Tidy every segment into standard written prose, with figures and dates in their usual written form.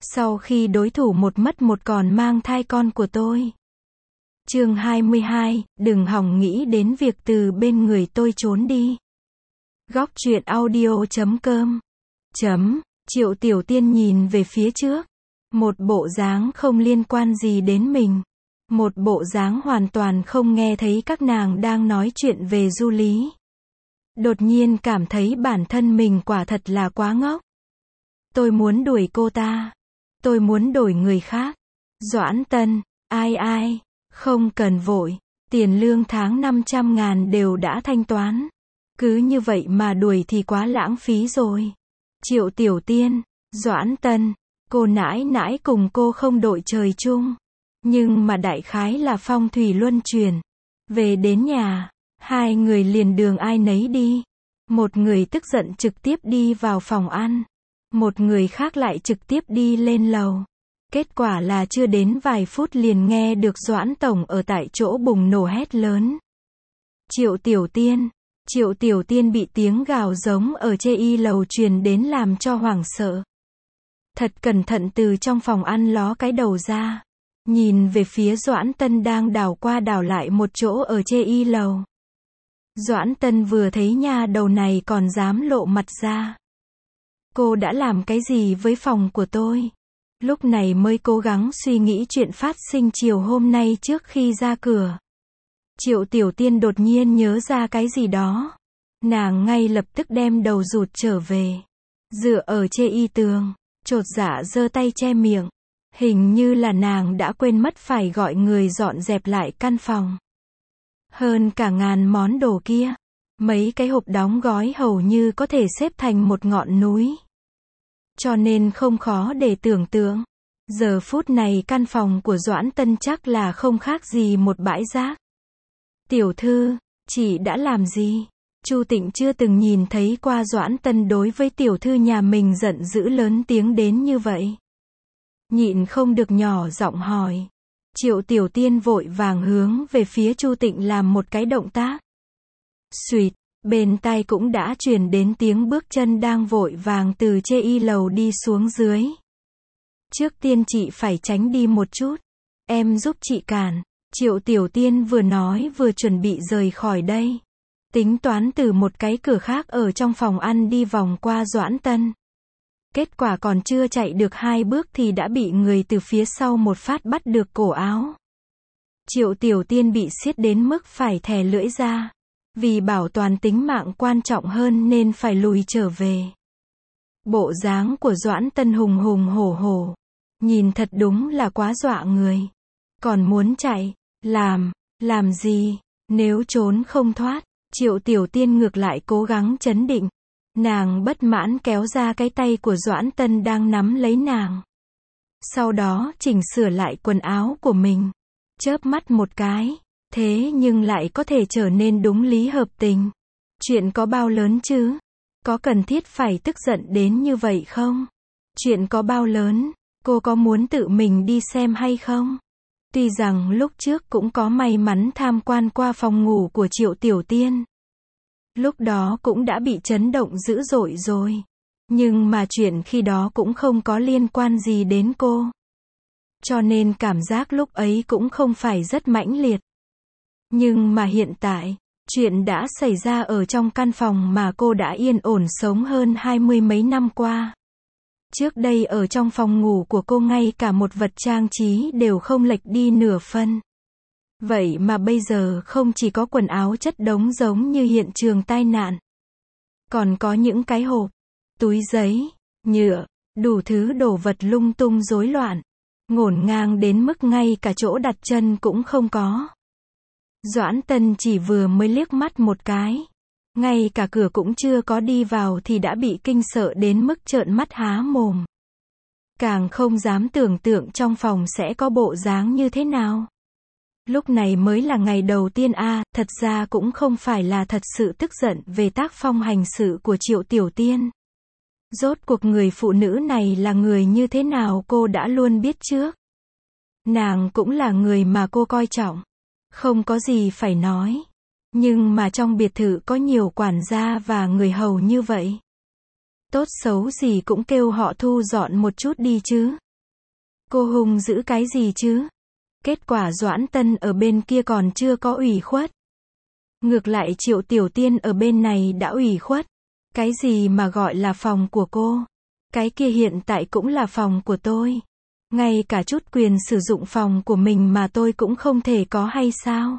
Sau khi đối thủ một mất một còn mang thai con của tôi. Chương 22, đừng hòng nghĩ đến việc từ bên người tôi trốn đi. Góc truyện audio.com. Triệu Tiểu Tiên nhìn về phía trước. Một bộ dáng không liên quan gì đến mình. Một bộ dáng hoàn toàn không nghe thấy các nàng đang nói chuyện về Du Lý. Đột nhiên cảm thấy bản thân mình quả thật là quá ngốc. Tôi muốn đuổi cô ta. Tôi muốn đổi người khác. Doãn Tân, ai, không cần vội. Tiền lương tháng 500.000 đều đã thanh toán. Cứ như vậy mà đuổi thì quá lãng phí rồi. Triệu Tiểu Tiên, Doãn Tân, cô nãi nãi cùng cô không đội trời chung. Nhưng mà đại khái là phong thủy luân chuyển. Về đến nhà, hai người liền đường ai nấy đi. Một người tức giận trực tiếp đi vào phòng ăn. Một người khác lại trực tiếp đi lên lầu. Kết quả là chưa đến vài phút liền nghe được Doãn Tổng ở tại chỗ bùng nổ hét lớn. Triệu Tiểu Tiên bị tiếng gào giống ở chê y lầu truyền đến làm cho hoảng sợ. Thật cẩn thận từ trong phòng ăn ló cái đầu ra. Nhìn về phía Doãn Tân đang đảo qua đảo lại một chỗ ở chê y lầu. Doãn Tân vừa thấy nha đầu này còn dám lộ mặt ra. Cô đã làm cái gì với phòng của tôi? Lúc này mới cố gắng suy nghĩ chuyện phát sinh chiều hôm nay trước khi ra cửa. Triệu Tiểu Tiên đột nhiên nhớ ra cái gì đó. Nàng ngay lập tức đem đầu rụt trở về. Dựa ở chê y tường, chột dạ giơ tay che miệng. Hình như là nàng đã quên mất phải gọi người dọn dẹp lại căn phòng. Hơn cả ngàn món đồ kia. Mấy cái hộp đóng gói hầu như có thể xếp thành một ngọn núi. Cho nên không khó để tưởng tượng. Giờ phút này căn phòng của Doãn Tân chắc là không khác gì một bãi rác. Tiểu thư, chị đã làm gì? Chu Tịnh chưa từng nhìn thấy qua Doãn Tân đối với tiểu thư nhà mình giận dữ lớn tiếng đến như vậy. Nhịn không được nhỏ giọng hỏi. Triệu Tiểu Tiên vội vàng hướng về phía Chu Tịnh làm một cái động tác. Xuỵt, bên tai cũng đã truyền đến tiếng bước chân đang vội vàng từ chê y lầu đi xuống dưới. Trước tiên chị phải tránh đi một chút. Em giúp chị cản. Triệu Tiểu Tiên vừa nói vừa chuẩn bị rời khỏi đây. Tính toán từ một cái cửa khác ở trong phòng ăn đi vòng qua Doãn Tân. Kết quả còn chưa chạy được 2 bước thì đã bị người từ phía sau một phát bắt được cổ áo. Triệu Tiểu Tiên bị siết đến mức phải thè lưỡi ra. Vì bảo toàn tính mạng quan trọng hơn nên phải lùi trở về. Bộ dáng của Doãn Tân hùng hùng hổ hổ. Nhìn thật đúng là quá dọa người. Còn muốn chạy, làm gì, nếu trốn không thoát. Triệu Tiểu Tiên ngược lại cố gắng trấn định. Nàng bất mãn kéo ra cái tay của Doãn Tân đang nắm lấy nàng. Sau đó chỉnh sửa lại quần áo của mình. Chớp mắt một cái. Thế nhưng lại có thể trở nên đúng lý hợp tình. Chuyện có bao lớn chứ? Có cần thiết phải tức giận đến như vậy không? Chuyện có bao lớn? Cô có muốn tự mình đi xem hay không? Tuy rằng lúc trước cũng có may mắn tham quan qua phòng ngủ của Triệu Tiểu Tiên. Lúc đó cũng đã bị chấn động dữ dội rồi. Nhưng mà chuyện khi đó cũng không có liên quan gì đến cô. Cho nên cảm giác lúc ấy cũng không phải rất mãnh liệt. Nhưng mà hiện tại, chuyện đã xảy ra ở trong căn phòng mà cô đã yên ổn sống hơn 20 mấy năm qua. Trước đây ở trong phòng ngủ của cô ngay cả một vật trang trí đều không lệch đi nửa phân. Vậy mà bây giờ không chỉ có quần áo chất đống giống như hiện trường tai nạn. Còn có những cái hộp, túi giấy, nhựa, đủ thứ đồ vật lung tung rối loạn. Ngổn ngang đến mức ngay cả chỗ đặt chân cũng không có. Doãn Tân chỉ vừa mới liếc mắt một cái. Ngay cả cửa cũng chưa có đi vào thì đã bị kinh sợ đến mức trợn mắt há mồm. Càng không dám tưởng tượng trong phòng sẽ có bộ dáng như thế nào. Lúc này mới là ngày đầu tiên thật ra cũng không phải là thật sự tức giận về tác phong hành sự của Triệu Tiểu Tiên. Rốt cuộc người phụ nữ này là người như thế nào cô đã luôn biết trước. Nàng cũng là người mà cô coi trọng. Không có gì phải nói. Nhưng mà trong biệt thự có nhiều quản gia và người hầu như vậy. Tốt xấu gì cũng kêu họ thu dọn một chút đi chứ. Cô hung dữ cái gì chứ? Kết quả Doãn Tân ở bên kia còn chưa có ủy khuất. Ngược lại Triệu Tiểu Tiên ở bên này đã ủy khuất. Cái gì mà gọi là phòng của cô? Cái kia hiện tại cũng là phòng của tôi. Ngay cả chút quyền sử dụng phòng của mình mà tôi cũng không thể có hay sao?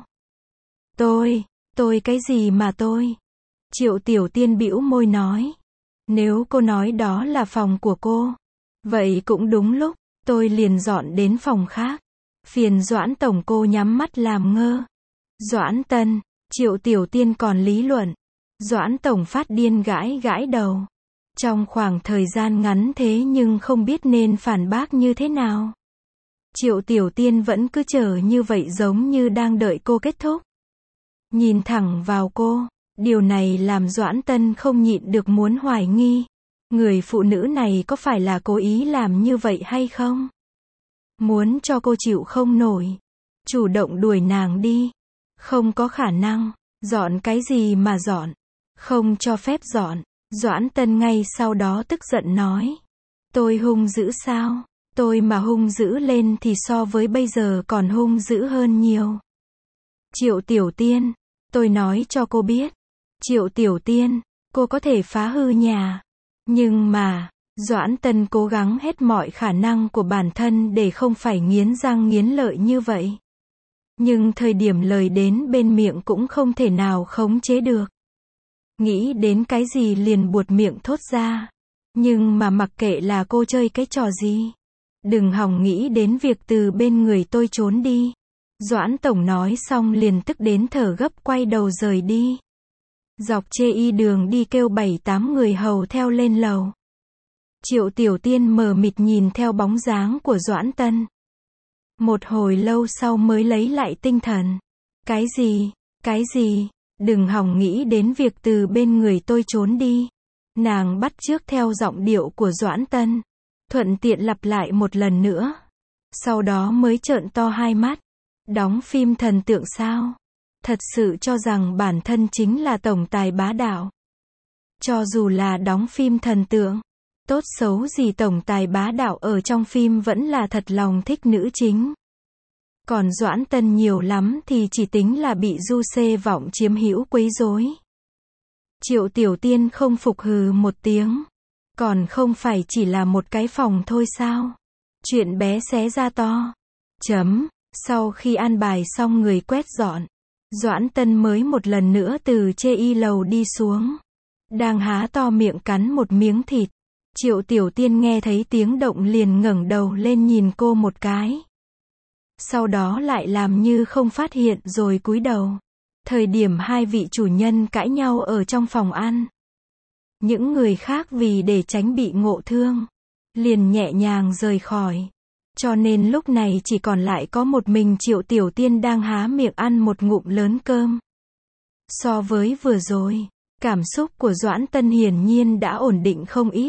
Tôi cái gì mà tôi? Triệu Tiểu Tiên bĩu môi nói. Nếu cô nói đó là phòng của cô, vậy cũng đúng lúc, tôi liền dọn đến phòng khác. Phiền Doãn tổng cô nhắm mắt làm ngơ. Doãn Tân, Triệu Tiểu Tiên còn lý luận. Doãn tổng phát điên gãi gãi đầu. Trong khoảng thời gian ngắn thế nhưng không biết nên phản bác như thế nào. Triệu Tiểu Tiên vẫn cứ chờ như vậy giống như đang đợi cô kết thúc. Nhìn thẳng vào cô, điều này làm Doãn Tân không nhịn được muốn hoài nghi. Người phụ nữ này có phải là cố ý làm như vậy hay không? Muốn cho cô chịu không nổi. Chủ động đuổi nàng đi. Không có khả năng. Dọn cái gì mà dọn? Không cho phép dọn. Doãn Tân ngay sau đó tức giận nói. Tôi hung dữ sao? Tôi mà hung dữ lên thì so với bây giờ còn hung dữ hơn nhiều. Triệu Tiểu Tiên, tôi nói cho cô biết. Triệu Tiểu Tiên, cô có thể phá hư nhà. Nhưng mà, Doãn Tân cố gắng hết mọi khả năng của bản thân để không phải nghiến răng nghiến lợi như vậy. Nhưng thời điểm lời đến bên miệng cũng không thể nào khống chế được. Nghĩ đến cái gì liền buột miệng thốt ra. Nhưng mà mặc kệ là cô chơi cái trò gì. Đừng hòng nghĩ đến việc từ bên người tôi trốn đi. Doãn tổng nói xong liền tức đến thở gấp quay đầu rời đi. Dọc chê y đường đi kêu 7-8 người hầu theo lên lầu. Triệu Tiểu Tiên mờ mịt nhìn theo bóng dáng của Doãn Tân. Một hồi lâu sau mới lấy lại tinh thần. Cái gì, đừng hòng nghĩ đến việc từ bên người tôi trốn đi. Nàng bắt chước theo giọng điệu của Doãn Tân. Thuận tiện lặp lại một lần nữa. Sau đó mới trợn to hai mắt. Đóng phim thần tượng sao? Thật sự cho rằng bản thân chính là tổng tài bá đạo. Cho dù là đóng phim thần tượng, tốt xấu gì tổng tài bá đạo ở trong phim vẫn là thật lòng thích nữ chính. Còn Doãn Tân nhiều lắm thì chỉ tính là bị du xê vọng chiếm hữu quấy rối. Triệu Tiểu Tiên không phục hừ một tiếng. Còn không phải chỉ là một cái phòng thôi sao? Chuyện bé xé ra to. Sau khi an bài xong người quét dọn, Doãn Tân mới một lần nữa từ chê y lầu đi xuống. Đang há to miệng cắn một miếng thịt. Triệu Tiểu Tiên nghe thấy tiếng động liền ngẩng đầu lên nhìn cô một cái. Sau đó lại làm như không phát hiện rồi cúi đầu. Thời điểm hai vị chủ nhân cãi nhau ở trong phòng ăn. Những người khác vì để tránh bị ngộ thương, liền nhẹ nhàng rời khỏi. Cho nên lúc này chỉ còn lại có một mình Triệu Tiểu Tiên đang há miệng ăn một ngụm lớn cơm. So với vừa rồi, cảm xúc của Doãn Tân hiển nhiên đã ổn định không ít.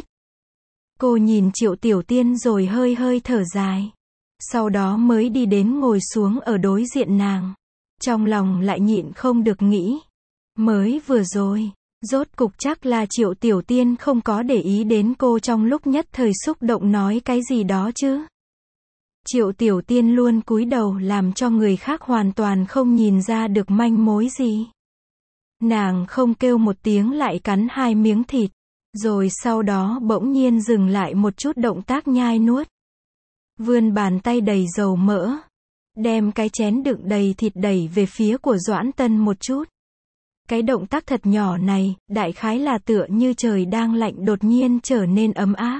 Cô nhìn Triệu Tiểu Tiên rồi hơi hơi thở dài. Sau đó mới đi đến ngồi xuống ở đối diện nàng. Trong lòng lại nhịn không được nghĩ. Mới vừa rồi, rốt cục chắc là Triệu Tiểu Tiên không có để ý đến cô trong lúc nhất thời xúc động nói cái gì đó chứ. Triệu Tiểu Tiên luôn cúi đầu làm cho người khác hoàn toàn không nhìn ra được manh mối gì. Nàng không kêu một tiếng lại cắn hai miếng thịt, rồi sau đó bỗng nhiên dừng lại một chút động tác nhai nuốt. Vươn bàn tay đầy dầu mỡ, đem cái chén đựng đầy thịt đẩy về phía của Doãn Tân một chút. Cái động tác thật nhỏ này, đại khái là tựa như trời đang lạnh đột nhiên trở nên ấm áp.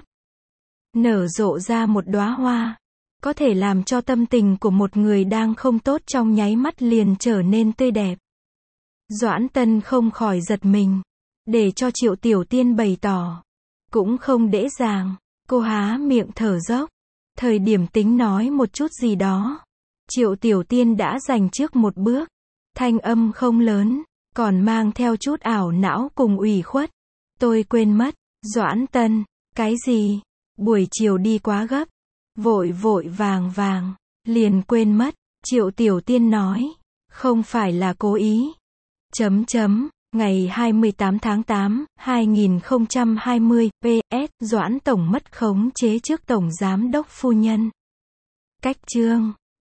Nở rộ ra một đóa hoa. Có thể làm cho tâm tình của một người đang không tốt trong nháy mắt liền trở nên tươi đẹp. Doãn Tân không khỏi giật mình. Để cho Triệu Tiểu Tiên bày tỏ. Cũng không dễ dàng. Cô há miệng thở dốc. Thời điểm tính nói một chút gì đó. Triệu Tiểu Tiên đã giành trước một bước. Thanh âm không lớn, còn mang theo chút ảo não cùng ủy khuất. Tôi quên mất. Doãn Tân, cái gì? Buổi chiều đi quá gấp. Vội vội vàng, liền quên mất. Triệu Tiểu Tiên nói. Không phải là cố ý. Ngày 28 tháng 8, 2020, PS, Doãn Tổng mất khống chế trước Tổng Giám đốc phu nhân. Cách chương